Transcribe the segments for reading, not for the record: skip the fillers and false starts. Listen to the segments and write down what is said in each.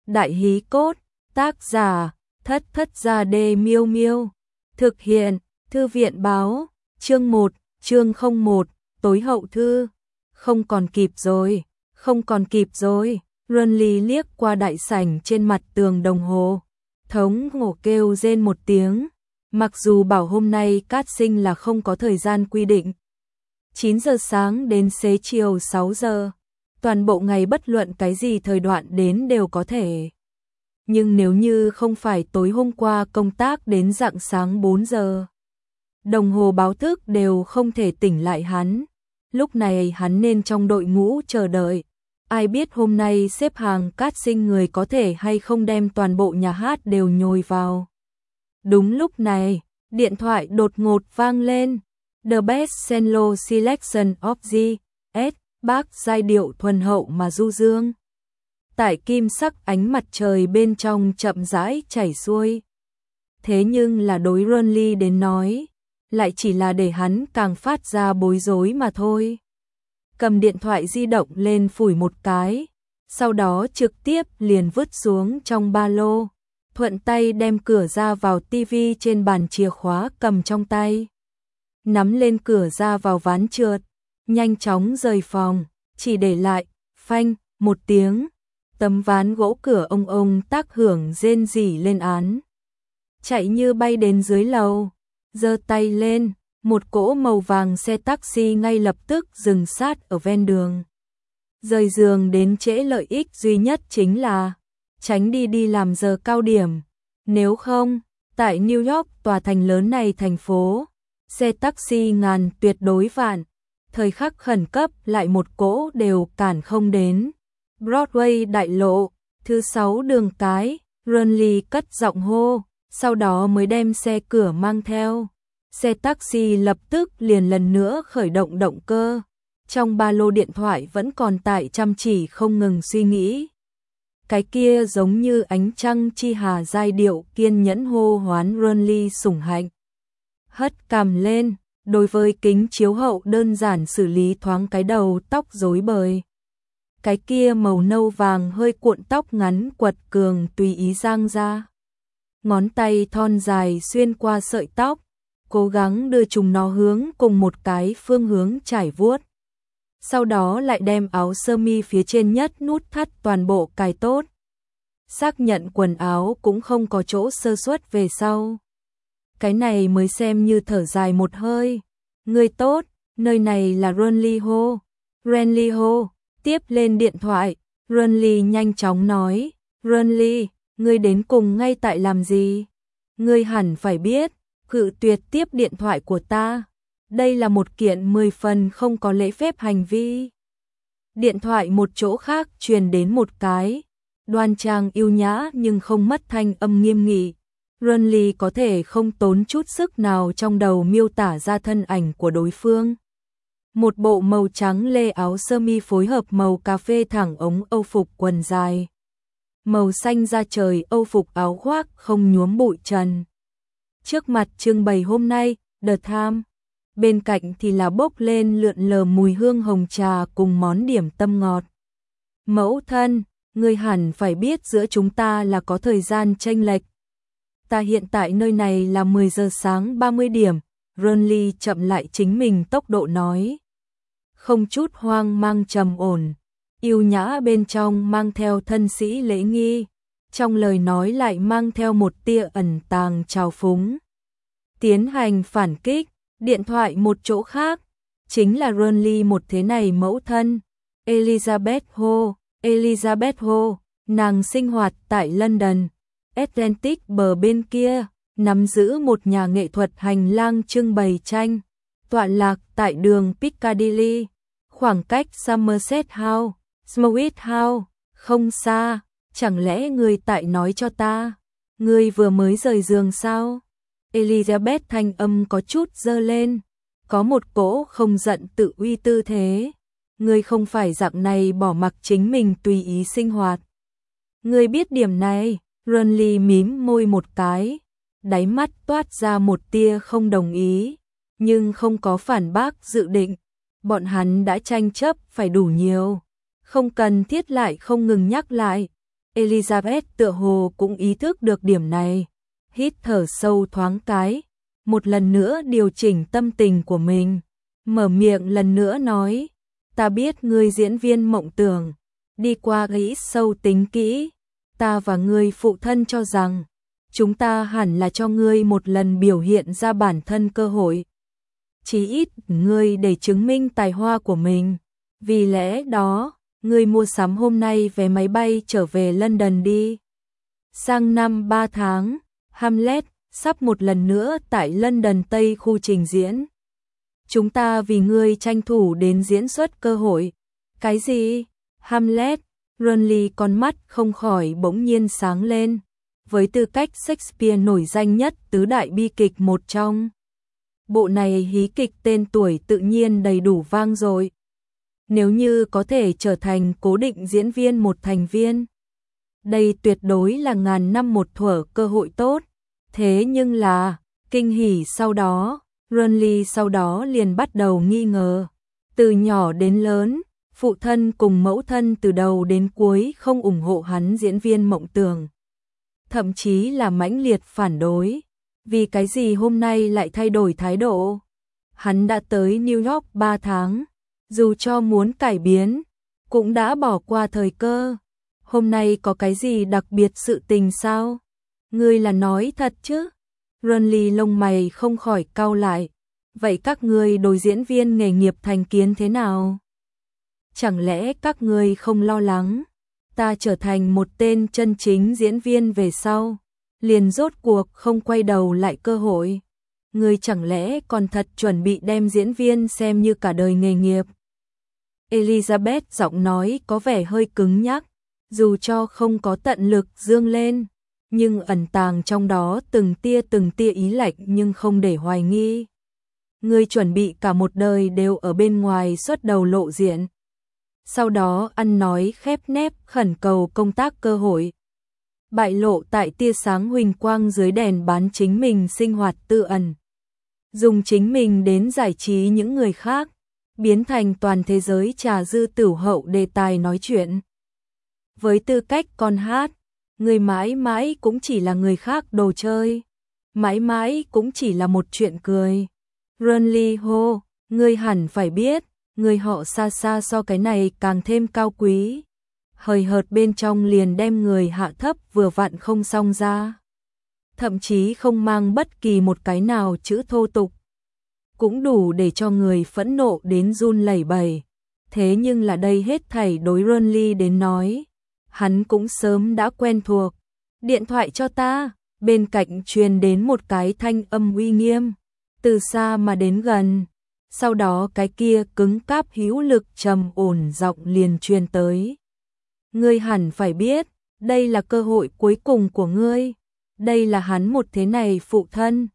Đại hí cốt, tác giả, Thất Thất Gia Đê Miêu Miêu. Thực hiện, Thư viện báo, chương 1, chương 01, tối hậu thư. Không còn kịp rồi, không còn kịp rồi. Runly liếc qua đại sảnh trên mặt tường đồng hồ. Thống ngộ kêu rên một tiếng. Mặc dù bảo hôm nay cát sinh là không có thời gian quy định. 9 giờ sáng đến xế chiều 6 giờ. Toàn bộ ngày bất luận cái gì thời đoạn đến đều có thể. Nhưng nếu như không phải tối hôm qua công tác đến rạng sáng 4 giờ. Đồng hồ báo thức đều không thể tỉnh lại hắn. Lúc này hắn nên trong đội ngũ chờ đợi. Ai biết hôm nay xếp hàng cát sinh người có thể hay không đem toàn bộ nhà hát đều nhồi vào. Đúng lúc này, điện thoại đột ngột vang lên. The best cello selection of the S. Bác giai điệu thuần hậu mà du dương. Tại kim sắc ánh mặt trời bên trong chậm rãi chảy xuôi. Thế nhưng là đối Runly đến nói, lại chỉ là để hắn càng phát ra bối rối mà thôi. Cầm điện thoại di động lên phủi một cái, sau đó trực tiếp liền vứt xuống trong ba lô, thuận tay đem cửa ra vào tivi trên bàn chìa khóa cầm trong tay. Nắm lên cửa ra vào ván trượt, nhanh chóng rời phòng, chỉ để lại, phanh, một tiếng, tấm ván gỗ cửa ông tác hưởng rên rỉ lên án. Chạy như bay đến dưới lầu, giơ tay lên, một cỗ màu vàng xe taxi ngay lập tức dừng sát ở ven đường. Rời giường đến trễ lợi ích duy nhất chính là tránh đi làm giờ cao điểm. Nếu không, tại New York tòa thành lớn này thành phố, xe taxi ngàn tuyệt đối vạn, thời khắc khẩn cấp lại một cỗ đều cản không đến. Broadway đại lộ, thứ 6 đường cái, Runly cất giọng hô, sau đó mới đem xe cửa mang theo. Xe taxi lập tức liền lần nữa khởi động động cơ. Trong ba lô điện thoại vẫn còn tại chăm chỉ không ngừng suy nghĩ. Cái kia giống như ánh trăng chi hà giai điệu kiên nhẫn hô hoán Runly sủng hạnh. Hất cằm lên, đối với kính chiếu hậu đơn giản xử lý thoáng cái đầu tóc rối bời. Cái kia màu nâu vàng hơi cuộn tóc ngắn quật cường tùy ý giang ra. Ngón tay thon dài xuyên qua sợi tóc, cố gắng đưa chúng nó hướng cùng một cái phương hướng trải vuốt. Sau đó lại đem áo sơ mi phía trên nhất nút thắt toàn bộ cài tốt. Xác nhận quần áo cũng không có chỗ sơ suất về sau. Cái này mới xem như thở dài một hơi. Người tốt, nơi này là Runly Ho. Runly Ho, tiếp lên điện thoại. Runly nhanh chóng nói. Runly, ngươi đến cùng ngay tại làm gì? Ngươi hẳn phải biết, cự tuyệt tiếp điện thoại của ta. Đây là một kiện 10 phần không có lễ phép hành vi. Điện thoại một chỗ khác truyền đến một cái. Đoan trang yêu nhã nhưng không mất thanh âm nghiêm nghị. Runly có thể không tốn chút sức nào trong đầu miêu tả ra thân ảnh của đối phương. Một bộ màu trắng lê áo sơ mi phối hợp màu cà phê thẳng ống âu phục quần dài. Màu xanh da trời âu phục áo khoác không nhuốm bụi trần. Trước mặt trưng bày hôm nay, The Time. Bên cạnh thì là bốc lên lượn lờ mùi hương hồng trà cùng món điểm tâm ngọt. Mẫu thân, ngươi hẳn phải biết giữa chúng ta là có thời gian chênh lệch. Ta hiện tại nơi này là 10 giờ sáng 30 điểm, Runly chậm lại chính mình tốc độ nói. Không chút hoang mang trầm ổn, yêu nhã bên trong mang theo thân sĩ lễ nghi, trong lời nói lại mang theo một tia ẩn tàng trào phúng. Tiến hành phản kích, điện thoại một chỗ khác, chính là Runly một thế này mẫu thân, Elizabeth Ho. Elizabeth Ho, nàng sinh hoạt tại London, Atlantic bờ bên kia, nắm giữ một nhà nghệ thuật hành lang trưng bày tranh, tọa lạc tại đường Piccadilly, khoảng cách Somerset House, Smithwick House, không xa. Chẳng lẽ người tại nói cho ta, người vừa mới rời giường sao? Elizabeth thanh âm có chút dơ lên, có một cỗ không giận tự uy tư thế. Ngươi không phải dạng này bỏ mặc chính mình tùy ý sinh hoạt. Ngươi biết điểm này, Runly mím môi một cái, đáy mắt toát ra một tia không đồng ý, nhưng không có phản bác dự định. Bọn hắn đã tranh chấp phải đủ nhiều, không cần thiết lại không ngừng nhắc lại. Elizabeth tựa hồ cũng ý thức được điểm này, hít thở sâu thoáng cái, một lần nữa điều chỉnh tâm tình của mình, mở miệng lần nữa nói, ta biết ngươi diễn viên mộng tưởng, đi qua nghĩ sâu tính kỹ, ta và ngươi phụ thân cho rằng, chúng ta hẳn là cho ngươi một lần biểu hiện ra bản thân cơ hội. Chí ít ngươi để chứng minh tài hoa của mình, vì lẽ đó, ngươi mua sắm hôm nay vé máy bay trở về London đi. Sang năm 3 tháng, Hamlet sắp một lần nữa tại London Tây khu trình diễn. Chúng ta vì ngươi tranh thủ đến diễn xuất cơ hội. Cái gì? Hamlet, Runley con mắt không khỏi bỗng nhiên sáng lên. Với tư cách Shakespeare nổi danh nhất tứ đại bi kịch một trong. Bộ này hí kịch tên tuổi tự nhiên đầy đủ vang dội. Nếu như có thể trở thành cố định diễn viên một thành viên, đây tuyệt đối là ngàn năm một thuở cơ hội tốt. Thế nhưng là, kinh hỉ sau đó, Runley sau đó liền bắt đầu nghi ngờ. Từ nhỏ đến lớn, phụ thân cùng mẫu thân từ đầu đến cuối không ủng hộ hắn diễn viên mộng tưởng. Thậm chí là mãnh liệt phản đối. Vì cái gì hôm nay lại thay đổi thái độ? Hắn đã tới New York 3 tháng, dù cho muốn cải biến, cũng đã bỏ qua thời cơ. Hôm nay có cái gì đặc biệt sự tình sao? Ngươi là nói thật chứ? Runley lông mày không khỏi cau lại. Vậy các ngươi đối diễn viên nghề nghiệp thành kiến thế nào? Chẳng lẽ các ngươi không lo lắng? Ta trở thành một tên chân chính diễn viên về sau, liền rốt cuộc không quay đầu lại cơ hội. Ngươi chẳng lẽ còn thật chuẩn bị đem diễn viên xem như cả đời nghề nghiệp? Elizabeth giọng nói có vẻ hơi cứng nhắc, dù cho không có tận lực dương lên, nhưng ẩn tàng trong đó từng tia ý lạnh nhưng không để hoài nghi. Ngươi chuẩn bị cả một đời đều ở bên ngoài xuất đầu lộ diện. Sau đó ăn nói khép nép khẩn cầu công tác cơ hội. Bại lộ tại tia sáng huỳnh quang dưới đèn bán chính mình sinh hoạt tự ẩn. Dùng chính mình đến giải trí những người khác, biến thành toàn thế giới trà dư tửu hậu đề tài nói chuyện. Với tư cách con hát, người mãi mãi cũng chỉ là người khác đồ chơi, mãi mãi cũng chỉ là một chuyện cười. Runley hô, ngươi hẳn phải biết, người họ xa xa so cái này càng thêm cao quý. Hời hợt bên trong liền đem người hạ thấp vừa vặn không xong ra. Thậm chí không mang bất kỳ một cái nào chữ thô tục. Cũng đủ để cho người phẫn nộ đến run lẩy bẩy. Thế nhưng là đây hết thảy đối Runley đến nói. Hắn cũng sớm đã quen thuộc. Điện thoại cho ta, bên cạnh truyền đến một cái thanh âm uy nghiêm. Từ xa mà đến gần. Sau đó cái kia cứng cáp hữu lực trầm ổn giọng liền truyền tới. Ngươi hẳn phải biết, đây là cơ hội cuối cùng của ngươi. Đây là hắn một thế này phụ thân.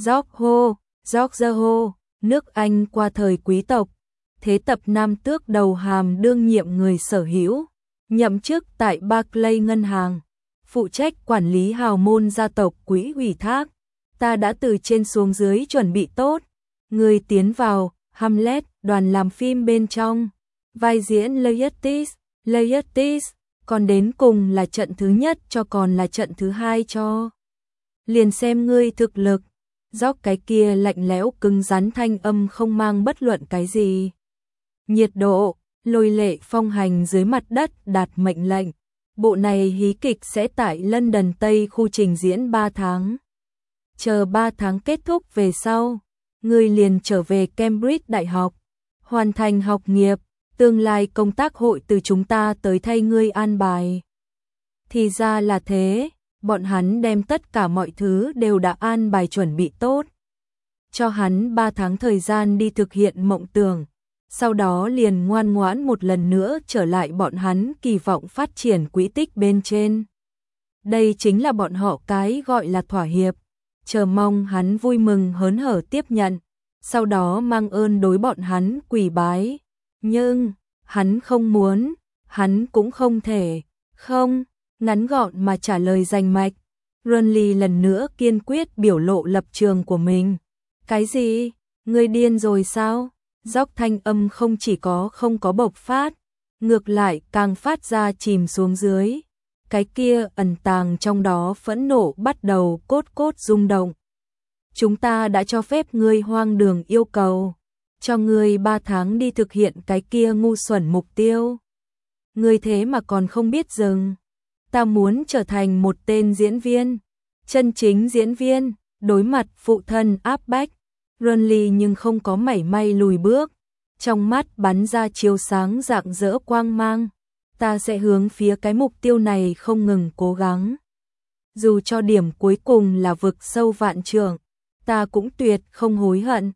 George Ho, nước Anh qua thời quý tộc. Thế tập nam tước đầu hàm đương nhiệm người sở hữu. Nhậm chức tại Barclays ngân hàng. Phụ trách quản lý hào môn gia tộc quỹ ủy thác. Ta đã từ trên xuống dưới chuẩn bị tốt. Ngươi tiến vào Hamlet, đoàn làm phim bên trong. Vai diễn Laertes, còn đến cùng là trận thứ nhất cho còn là trận thứ hai cho. Liền xem ngươi thực lực. Gióc cái kia lạnh lẽo cứng rắn thanh âm không mang bất luận cái gì. Nhiệt độ, lôi lệ phong hành dưới mặt đất đạt mệnh lệnh. Bộ này hí kịch sẽ tại London Tây khu trình diễn 3 tháng. Chờ 3 tháng kết thúc về sau, ngươi liền trở về Cambridge Đại học, hoàn thành học nghiệp, tương lai công tác hội từ chúng ta tới thay ngươi an bài. Thì ra là thế, bọn hắn đem tất cả mọi thứ đều đã an bài chuẩn bị tốt. Cho hắn 3 tháng thời gian đi thực hiện mộng tưởng, sau đó liền ngoan ngoãn một lần nữa trở lại bọn hắn kỳ vọng phát triển quỹ tích bên trên. Đây chính là bọn họ cái gọi là thỏa hiệp. Chờ mong hắn vui mừng hớn hở tiếp nhận, sau đó mang ơn đối bọn hắn quỳ bái. Nhưng, hắn không muốn, hắn cũng không thể, không, ngắn gọn mà trả lời rành mạch. Runley lần nữa kiên quyết biểu lộ lập trường của mình. Cái gì? Ngươi điên rồi sao? Dốc thanh âm không chỉ không có bộc phát, ngược lại càng phát ra chìm xuống dưới. cái kia ẩn tàng trong đó phẫn nộ bắt đầu cốt cốt rung động. Chúng ta đã cho phép ngươi hoang đường yêu cầu, cho ngươi 3 tháng đi thực hiện cái kia ngu xuẩn mục tiêu. Ngươi thế mà còn không biết dừng. Ta muốn trở thành một tên diễn viên, chân chính diễn viên, đối mặt phụ thân áp bách. Renly nhưng không có mảy may lùi bước, trong mắt bắn ra chiếu sáng rạng rỡ quang mang. Ta sẽ hướng phía cái mục tiêu này không ngừng cố gắng. Dù cho điểm cuối cùng là vực sâu vạn trượng, ta cũng tuyệt không hối hận.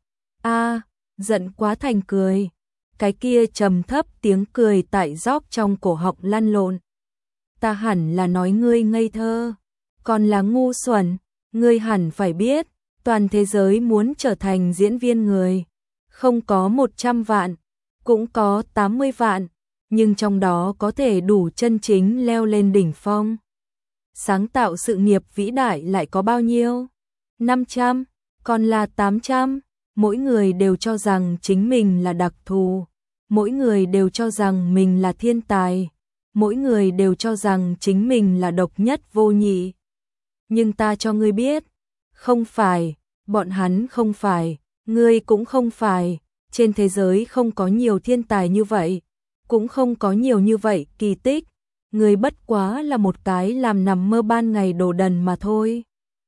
Giận quá thành cười. Cái kia trầm thấp tiếng cười tại róc trong cổ họng lăn lộn. Ta hẳn là nói ngươi ngây thơ, còn là ngu xuẩn. Ngươi hẳn phải biết, toàn thế giới muốn trở thành diễn viên người, không có 100 vạn, cũng có 80 vạn, nhưng trong đó có thể đủ chân chính leo lên đỉnh phong. Sáng tạo sự nghiệp vĩ đại lại có bao nhiêu? 500, còn là 800. Mỗi người đều cho rằng chính mình là đặc thù, mỗi người đều cho rằng mình là thiên tài, mỗi người đều cho rằng chính mình là độc nhất vô nhị. Nhưng ta cho ngươi biết, không phải, bọn hắn không phải, ngươi cũng không phải, trên thế giới không có nhiều thiên tài như vậy, cũng không có nhiều như vậy kỳ tích, ngươi bất quá là một cái làm nằm mơ ban ngày đồ đần mà thôi.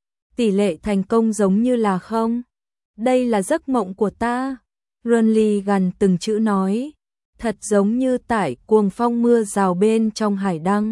Tỷ lệ thành công giống như là không. Đây là giấc mộng của ta. Renly gần từng chữ nói, thật giống như tại cuồng phong mưa rào bên trong hải đăng.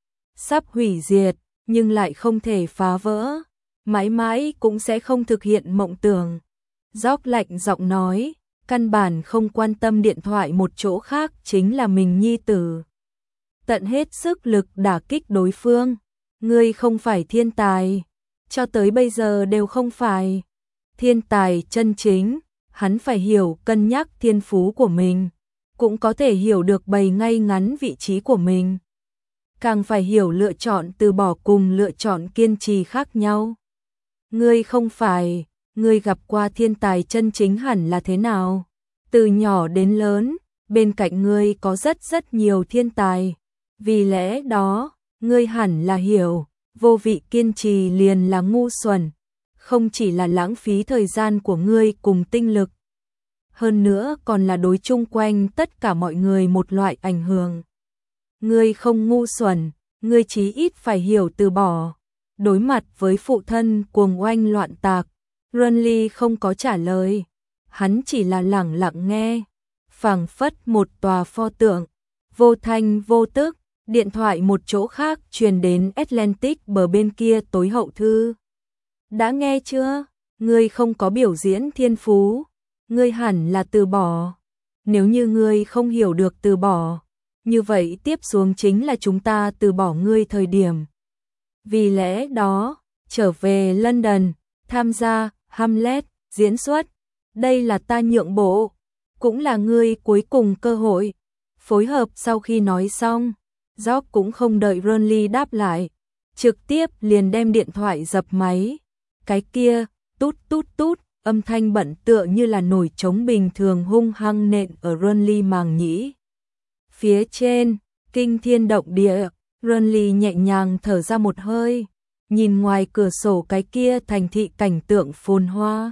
Sắp hủy diệt, nhưng lại không thể phá vỡ, mãi mãi cũng sẽ không thực hiện mộng tưởng. Gióc lạnh giọng nói, căn bản không quan tâm điện thoại một chỗ khác chính là mình nhi tử. Tận hết sức lực đả kích đối phương. Ngươi không phải thiên tài, cho tới bây giờ đều không phải. Thiên tài chân chính, hắn phải hiểu cân nhắc thiên phú của mình, cũng có thể hiểu được bày ngay ngắn vị trí của mình. Càng phải hiểu lựa chọn từ bỏ cùng lựa chọn kiên trì khác nhau. Ngươi không phải, ngươi gặp qua thiên tài chân chính hẳn là thế nào? Từ nhỏ đến lớn, bên cạnh ngươi có rất nhiều thiên tài. Vì lẽ đó, ngươi hẳn là hiểu, vô vị kiên trì liền là ngu xuẩn. Không chỉ là lãng phí thời gian của ngươi cùng tinh lực, hơn nữa còn là đối chung quanh tất cả mọi người một loại ảnh hưởng. Ngươi không ngu xuẩn, ngươi chí ít phải hiểu từ bỏ. Đối mặt với phụ thân cuồng oanh loạn tạc, Renly không có trả lời, hắn chỉ là lẳng lặng nghe, phảng phất một tòa pho tượng, vô thanh vô tức. Điện thoại một chỗ khác truyền đến Atlantic bờ bên kia tối hậu thư. Đã nghe chưa? Ngươi không có biểu diễn thiên phú, ngươi hẳn là từ bỏ. Nếu như ngươi không hiểu được từ bỏ, như vậy tiếp xuống chính là chúng ta từ bỏ ngươi thời điểm. Vì lẽ đó, trở về London, tham gia Hamlet diễn xuất, đây là ta nhượng bộ, cũng là ngươi cuối cùng cơ hội. Phối hợp. Sau khi nói xong, Jock cũng không đợi Renly đáp lại, trực tiếp liền đem điện thoại dập máy. Cái kia, tút tút tút, âm thanh bận tựa như là nổi trống bình thường hung hăng nện ở Renly màng nhĩ. Phía trên, kinh thiên động địa, Renly nhẹ nhàng thở ra một hơi, nhìn ngoài cửa sổ cái kia thành thị cảnh tượng phồn hoa.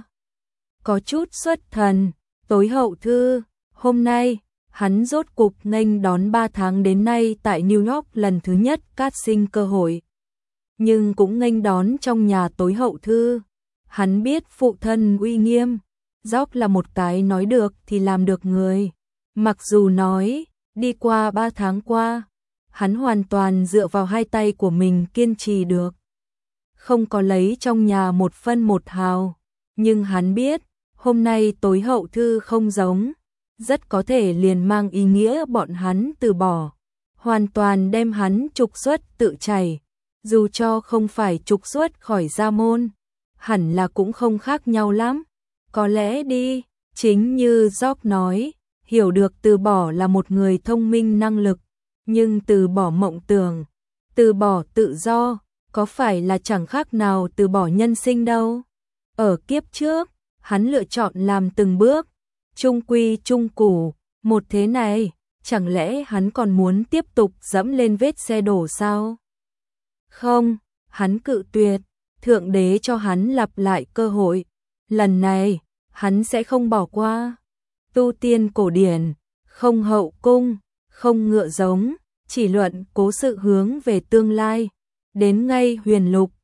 Có chút xuất thần, tối hậu thư, hôm nay, hắn rốt cục nghênh đón 3 tháng đến nay tại New York lần thứ nhất casting cơ hội. Nhưng cũng nghênh đón trong nhà tối hậu thư. Hắn biết phụ thân uy nghiêm, Jock là một cái nói được thì làm được người. Mặc dù nói, đi qua 3 tháng qua, hắn hoàn toàn dựa vào hai tay của mình kiên trì được. Không có lấy trong nhà một phân một hào. Nhưng hắn biết, hôm nay tối hậu thư không giống. Rất có thể liền mang ý nghĩa bọn hắn từ bỏ. Hoàn toàn đem hắn trục xuất tự chảy. Dù cho không phải trục xuất khỏi gia môn, hẳn là cũng không khác nhau lắm. Có lẽ đi, chính như Jock nói, hiểu được từ bỏ là một người thông minh năng lực, nhưng từ bỏ mộng tưởng, từ bỏ tự do, có phải là chẳng khác nào từ bỏ nhân sinh đâu. Ở kiếp trước, hắn lựa chọn làm từng bước, trung quy trung củ, một thế này, chẳng lẽ hắn còn muốn tiếp tục dẫm lên vết xe đổ sao? Không, hắn cự tuyệt, Thượng Đế cho hắn lặp lại cơ hội. Lần này, hắn sẽ không bỏ qua. Tu tiên cổ điển, không hậu cung, không ngựa giống, chỉ luận cố sự hướng về tương lai. Đến ngay huyền lục,